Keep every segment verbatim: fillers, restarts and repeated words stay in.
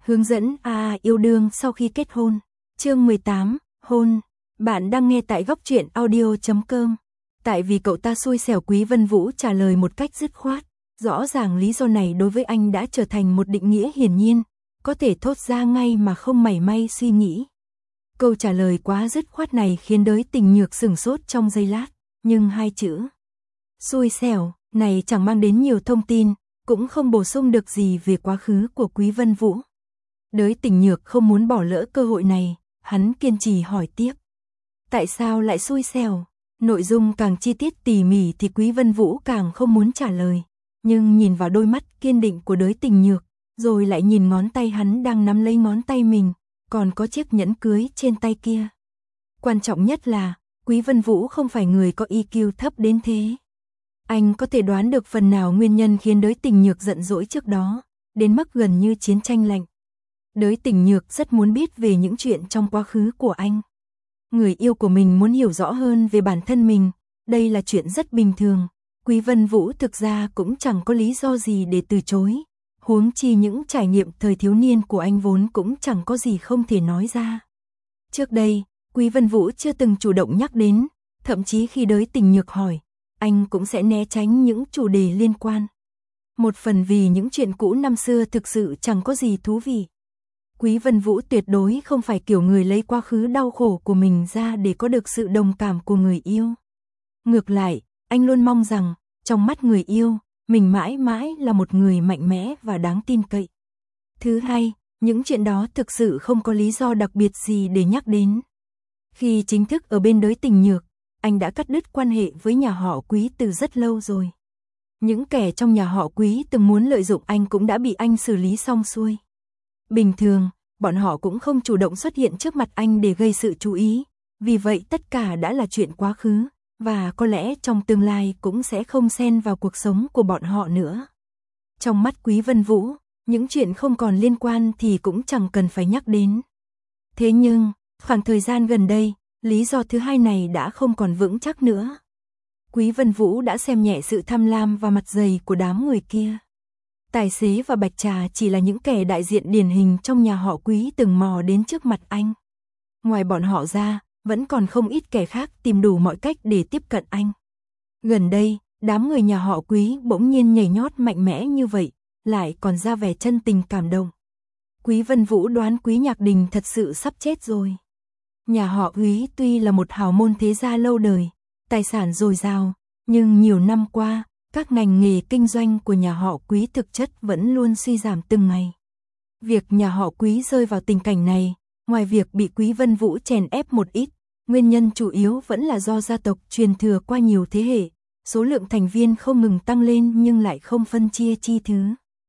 Hướng dẫn a yêu đương sau khi kết hôn. Chương mười tám, hôn. Bạn đang nghe tại góc truyện audio chấm com. Tại vì cậu ta xui xẻo, Quý Vân Vũ trả lời một cách dứt khoát. Rõ ràng lý do này đối với anh đã trở thành một định nghĩa hiển nhiên, có thể thốt ra ngay mà không mảy may suy nghĩ. Câu trả lời quá dứt khoát này khiến Đới Tình Nhược sửng sốt trong giây lát, nhưng hai chữ xui xẻo này chẳng mang đến nhiều thông tin, cũng không bổ sung được gì về quá khứ của Quý Vân Vũ. Đới Tình Nhược không muốn bỏ lỡ cơ hội này, hắn kiên trì hỏi tiếp. Tại sao lại xui xẻo? Nội dung càng chi tiết tỉ mỉ thì Quý Vân Vũ càng không muốn trả lời, nhưng nhìn vào đôi mắt kiên định của Đới Tình Nhược, rồi lại nhìn ngón tay hắn đang nắm lấy ngón tay mình, còn có chiếc nhẫn cưới trên tay kia. Quan trọng nhất là, Quý Vân Vũ không phải người có i kiu thấp đến thế. Anh có thể đoán được phần nào nguyên nhân khiến Đới Tình Nhược giận dỗi trước đó, đến mức gần như chiến tranh lạnh. Đới Tình Nhược rất muốn biết về những chuyện trong quá khứ của anh. Người yêu của mình muốn hiểu rõ hơn về bản thân mình, đây là chuyện rất bình thường. Quý Vân Vũ thực ra cũng chẳng có lý do gì để từ chối, huống chi những trải nghiệm thời thiếu niên của anh vốn cũng chẳng có gì không thể nói ra. Trước đây, Quý Vân Vũ chưa từng chủ động nhắc đến, thậm chí khi Đới Tình Nhược hỏi, anh cũng sẽ né tránh những chủ đề liên quan. Một phần vì những chuyện cũ năm xưa thực sự chẳng có gì thú vị. Quý Vân Vũ tuyệt đối không phải kiểu người lấy quá khứ đau khổ của mình ra để có được sự đồng cảm của người yêu. Ngược lại, anh luôn mong rằng, trong mắt người yêu, mình mãi mãi là một người mạnh mẽ và đáng tin cậy. Thứ hai, những chuyện đó thực sự không có lý do đặc biệt gì để nhắc đến. Khi chính thức ở bên Đới Tình Nhược, anh đã cắt đứt quan hệ với nhà họ Quý từ rất lâu rồi. Những kẻ trong nhà họ Quý từng muốn lợi dụng anh cũng đã bị anh xử lý xong xuôi. Bình thường, bọn họ cũng không chủ động xuất hiện trước mặt anh để gây sự chú ý, vì vậy tất cả đã là chuyện quá khứ, và có lẽ trong tương lai cũng sẽ không xen vào cuộc sống của bọn họ nữa. Trong mắt Quý Vân Vũ, những chuyện không còn liên quan thì cũng chẳng cần phải nhắc đến. Thế nhưng, khoảng thời gian gần đây, lý do thứ hai này đã không còn vững chắc nữa. Quý Vân Vũ đã xem nhẹ sự tham lam và mặt dày của đám người kia. Tài xế và Bạch Trà chỉ là những kẻ đại diện điển hình trong nhà họ Quý từng mò đến trước mặt anh. Ngoài bọn họ ra, vẫn còn không ít kẻ khác tìm đủ mọi cách để tiếp cận anh. Gần đây, đám người nhà họ Quý bỗng nhiên nhảy nhót mạnh mẽ như vậy, lại còn ra vẻ chân tình cảm động. Quý Vân Vũ đoán Quý Nhạc Đình thật sự sắp chết rồi. Nhà họ Quý tuy là một hào môn thế gia lâu đời, tài sản dồi dào, nhưng nhiều năm qua, các ngành nghề kinh doanh của nhà họ Quý thực chất vẫn luôn suy giảm từng ngày. Việc nhà họ Quý rơi vào tình cảnh này, ngoài việc bị Quý Vân Vũ chèn ép một ít, nguyên nhân chủ yếu vẫn là do gia tộc truyền thừa qua nhiều thế hệ, số lượng thành viên không ngừng tăng lên nhưng lại không phân chia chi thứ.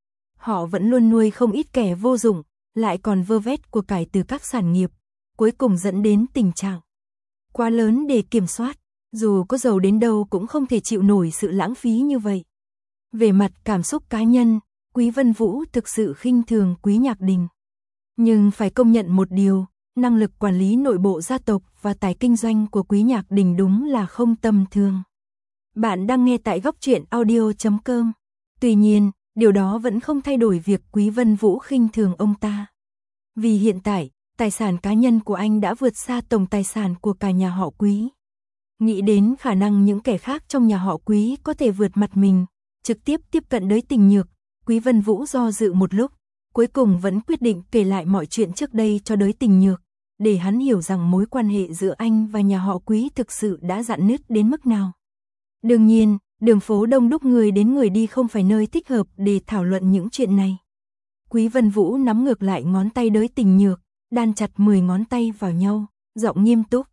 Họ vẫn luôn nuôi không ít kẻ vô dụng, lại còn vơ vét của cải từ các sản nghiệp, cuối cùng dẫn đến tình trạng quá lớn để kiểm soát. Dù có giàu đến đâu cũng không thể chịu nổi sự lãng phí như vậy. Về mặt cảm xúc cá nhân, Quý Vân Vũ thực sự khinh thường Quý Nhạc Đình. Nhưng phải công nhận một điều, năng lực quản lý nội bộ gia tộc và tài kinh doanh của Quý Nhạc Đình đúng là không tầm thường. Bạn đang nghe tại góc truyện audio chấm com. Tuy nhiên, điều đó vẫn không thay đổi việc Quý Vân Vũ khinh thường ông ta. Vì hiện tại, tài sản cá nhân của anh đã vượt xa tổng tài sản của cả nhà họ Quý. Nghĩ đến khả năng những kẻ khác trong nhà họ Quý có thể vượt mặt mình, trực tiếp tiếp cận Đới Tình Nhược, Quý Vân Vũ do dự một lúc, cuối cùng vẫn quyết định kể lại mọi chuyện trước đây cho Đới Tình Nhược, để hắn hiểu rằng mối quan hệ giữa anh và nhà họ Quý thực sự đã rạn nứt đến mức nào. Đương nhiên, đường phố đông đúc người đến người đi không phải nơi thích hợp để thảo luận những chuyện này. Quý Vân Vũ nắm ngược lại ngón tay Đới Tình Nhược, đan chặt mười ngón tay vào nhau, giọng nghiêm túc.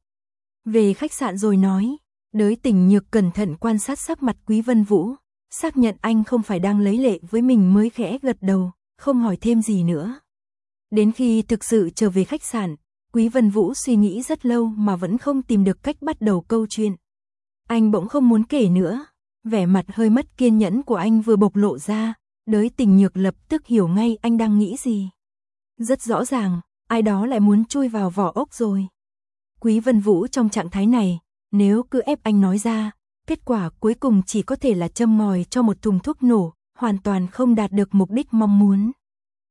Về khách sạn rồi nói. Đới Tình Nhược cẩn thận quan sát sắc mặt Quý Vân Vũ, xác nhận anh không phải đang lấy lệ với mình mới khẽ gật đầu, không hỏi thêm gì nữa. Đến khi thực sự trở về khách sạn, Quý Vân Vũ suy nghĩ rất lâu mà vẫn không tìm được cách bắt đầu câu chuyện. Anh bỗng không muốn kể nữa, vẻ mặt hơi mất kiên nhẫn của anh vừa bộc lộ ra, Đới Tình Nhược lập tức hiểu ngay anh đang nghĩ gì. Rất rõ ràng, ai đó lại muốn chui vào vỏ ốc rồi. Quý Vân Vũ trong trạng thái này, nếu cứ ép anh nói ra, kết quả cuối cùng chỉ có thể là châm ngòi cho một thùng thuốc nổ, hoàn toàn không đạt được mục đích mong muốn.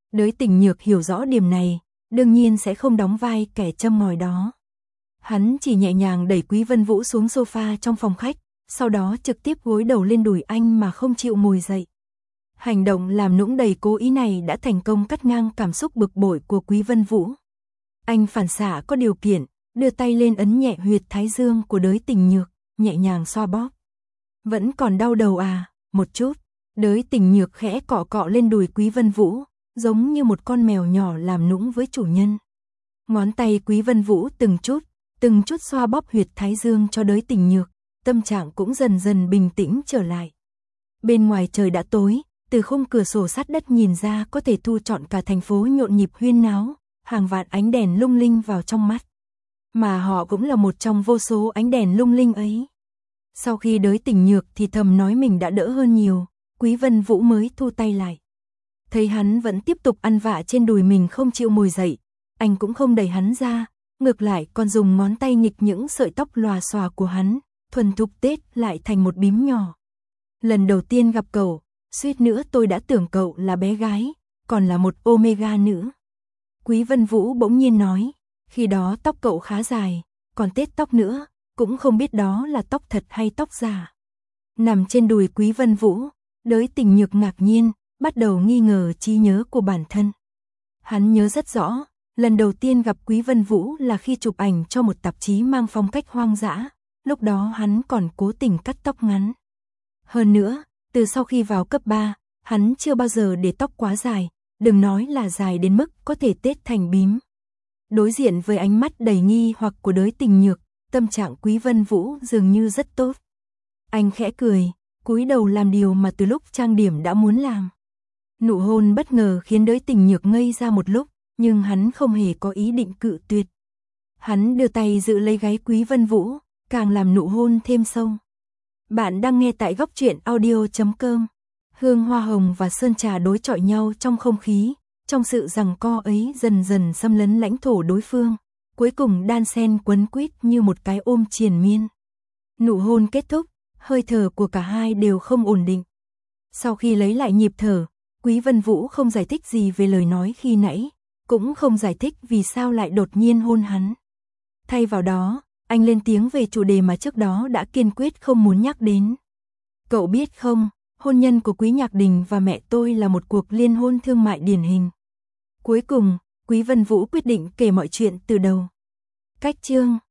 Đới Tình Nhược hiểu rõ điểm này, đương nhiên sẽ không đóng vai kẻ châm ngòi đó. Hắn chỉ nhẹ nhàng đẩy Quý Vân Vũ xuống sofa trong phòng khách, sau đó trực tiếp gối đầu lên đùi anh mà không chịu ngồi dậy. Hành động làm nũng đầy cố ý này đã thành công cắt ngang cảm xúc bực bội của Quý Vân Vũ. Anh phản xạ có điều kiện, đưa tay lên ấn nhẹ huyệt thái dương của Đới Tình Nhược, nhẹ nhàng xoa bóp. Vẫn còn đau đầu à? Một chút. Đới Tình Nhược khẽ cọ cọ lên đùi Quý Vân Vũ, giống như một con mèo nhỏ làm nũng với chủ nhân. Ngón tay Quý Vân Vũ từng chút, từng chút xoa bóp huyệt thái dương cho Đới Tình Nhược, tâm trạng cũng dần dần bình tĩnh trở lại. Bên ngoài trời đã tối, từ khung cửa sổ sát đất nhìn ra có thể thu trọn cả thành phố nhộn nhịp huyên náo, hàng vạn ánh đèn lung linh vào trong mắt. Mà họ cũng là một trong vô số ánh đèn lung linh ấy. Sau khi Đới Tình Nhược thì thầm nói mình đã đỡ hơn nhiều, Quý Vân Vũ mới thu tay lại. Thấy hắn vẫn tiếp tục ăn vạ trên đùi mình không chịu ngồi dậy, anh cũng không đẩy hắn ra, ngược lại còn dùng ngón tay nghịch những sợi tóc lòa xòa của hắn, thuần thục tết lại thành một bím nhỏ. Lần đầu tiên gặp cậu, suýt nữa tôi đã tưởng cậu là bé gái, còn là một Omega nữ. Quý Vân Vũ bỗng nhiên nói, khi đó tóc cậu khá dài, còn tết tóc nữa, cũng không biết đó là tóc thật hay tóc giả. Nằm trên đùi Quý Vân Vũ, Đới Tình Nhược ngạc nhiên, bắt đầu nghi ngờ trí nhớ của bản thân. Hắn nhớ rất rõ, lần đầu tiên gặp Quý Vân Vũ là khi chụp ảnh cho một tạp chí mang phong cách hoang dã, lúc đó hắn còn cố tình cắt tóc ngắn. Hơn nữa, từ sau khi vào cấp ba, hắn chưa bao giờ để tóc quá dài, đừng nói là dài đến mức có thể tết thành bím. Đối diện với ánh mắt đầy nghi hoặc của Đới Tình Nhược, tâm trạng Quý Vân Vũ dường như rất tốt. Anh khẽ cười, cúi đầu làm điều mà từ lúc trang điểm đã muốn làm. Nụ hôn bất ngờ khiến Đới Tình Nhược ngây ra một lúc, nhưng hắn không hề có ý định cự tuyệt. Hắn đưa tay giữ lấy gáy Quý Vân Vũ, càng làm nụ hôn thêm sâu. Bạn đang nghe tại góc truyện audio chấm com. Hương hoa hồng và sơn trà đối chọi nhau trong không khí, trong sự giằng co ấy dần dần xâm lấn lãnh thổ đối phương, cuối cùng đan xen quấn quýt như một cái ôm triền miên. Nụ hôn kết thúc, hơi thở của cả hai đều không ổn định. Sau khi lấy lại nhịp thở, Quý Vân Vũ không giải thích gì về lời nói khi nãy, cũng không giải thích vì sao lại đột nhiên hôn hắn. Thay vào đó, anh lên tiếng về chủ đề mà trước đó đã kiên quyết không muốn nhắc đến. Cậu biết không, hôn nhân của Quý Nhạc Đình và mẹ tôi là một cuộc liên hôn thương mại điển hình. Cuối cùng, Quý Vân Vũ quyết định kể mọi chuyện từ đầu. Cách chương